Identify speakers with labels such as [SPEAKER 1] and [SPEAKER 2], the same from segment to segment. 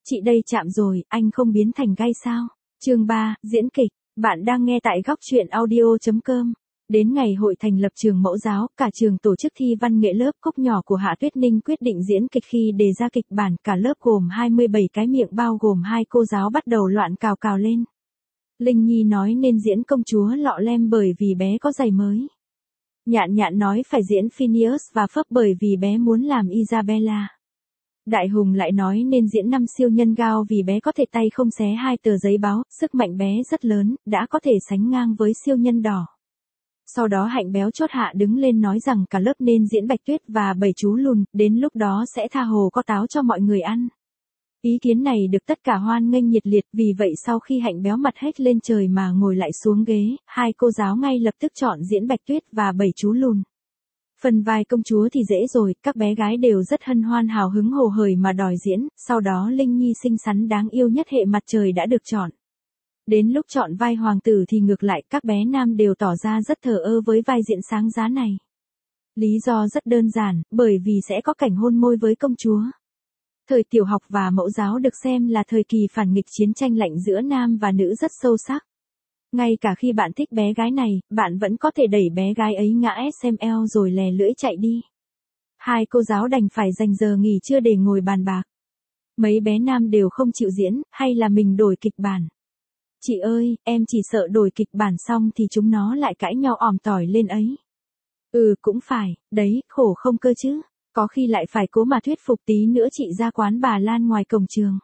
[SPEAKER 1] Chị đây chạm rồi, anh không biến thành gai sao? Chương 3, diễn kịch. Bạn đang nghe tại góc truyện audio.com. Đến ngày hội thành lập trường mẫu giáo, cả trường tổ chức thi văn nghệ lớp Cúc nhỏ của Hạ Tuyết Ninh quyết định diễn kịch. Khi đề ra kịch bản, cả lớp gồm 27 cái miệng bao gồm 2 cô giáo bắt đầu loạn cào cào lên. Linh Nhi nói nên diễn công chúa Lọ Lem bởi vì bé có giày mới. Nhạn Nhạn nói phải diễn Phineas và Phấp bởi vì bé muốn làm Isabella. Đại Hùng lại nói nên diễn 5 siêu nhân Gao vì bé có thể tay không xé 2 tờ giấy báo, sức mạnh bé rất lớn, đã có thể sánh ngang với siêu nhân đỏ. Sau đó Hạnh béo chốt hạ đứng lên nói rằng cả lớp nên diễn Bạch Tuyết và 7 chú lùn, đến lúc đó sẽ tha hồ có táo cho mọi người ăn. Ý kiến này được tất cả hoan nghênh nhiệt liệt, vì vậy sau khi Hạnh béo mặt hết lên trời mà ngồi lại xuống ghế, 2 cô giáo ngay lập tức chọn diễn Bạch Tuyết và 7 chú lùn. Phần vai công chúa thì dễ rồi, các bé gái đều rất hân hoan hào hứng hồ hởi mà đòi diễn, sau đó Linh Nhi xinh xắn đáng yêu nhất hệ mặt trời đã được chọn. Đến lúc chọn vai hoàng tử thì ngược lại, các bé nam đều tỏ ra rất thờ ơ với vai diễn sáng giá này. Lý do rất đơn giản, bởi vì sẽ có cảnh hôn môi với công chúa. Thời tiểu học và mẫu giáo được xem là thời kỳ phản nghịch chiến tranh lạnh giữa nam và nữ rất sâu sắc. Ngay cả khi bạn thích bé gái này, bạn vẫn có thể đẩy bé gái ấy ngã SML rồi lè lưỡi chạy đi. 2 cô giáo đành phải dành giờ nghỉ trưa để ngồi bàn bạc. Mấy bé nam đều không chịu diễn, hay là mình đổi kịch bản. Chị ơi, em chỉ sợ đổi kịch bản xong thì chúng nó lại cãi nhau òm tỏi lên ấy. Cũng phải, đấy, khổ không cơ chứ. Có khi lại phải cố mà thuyết phục tí nữa chị ra quán bà Lan ngoài cổng trường.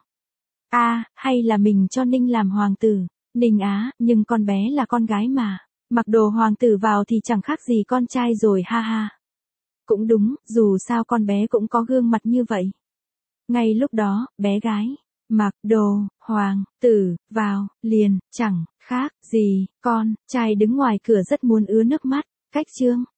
[SPEAKER 1] Hay là mình cho Ninh làm hoàng tử. Ninh á, nhưng con bé là con gái mà. Mặc đồ hoàng tử vào thì chẳng khác gì con trai rồi ha ha. Cũng đúng, dù sao con bé cũng có gương mặt như vậy. Ngay lúc đó, bé gái, mặc đồ hoàng tử vào, liền, chẳng khác gì con trai đứng ngoài cửa rất muốn ứa nước mắt. Cách chương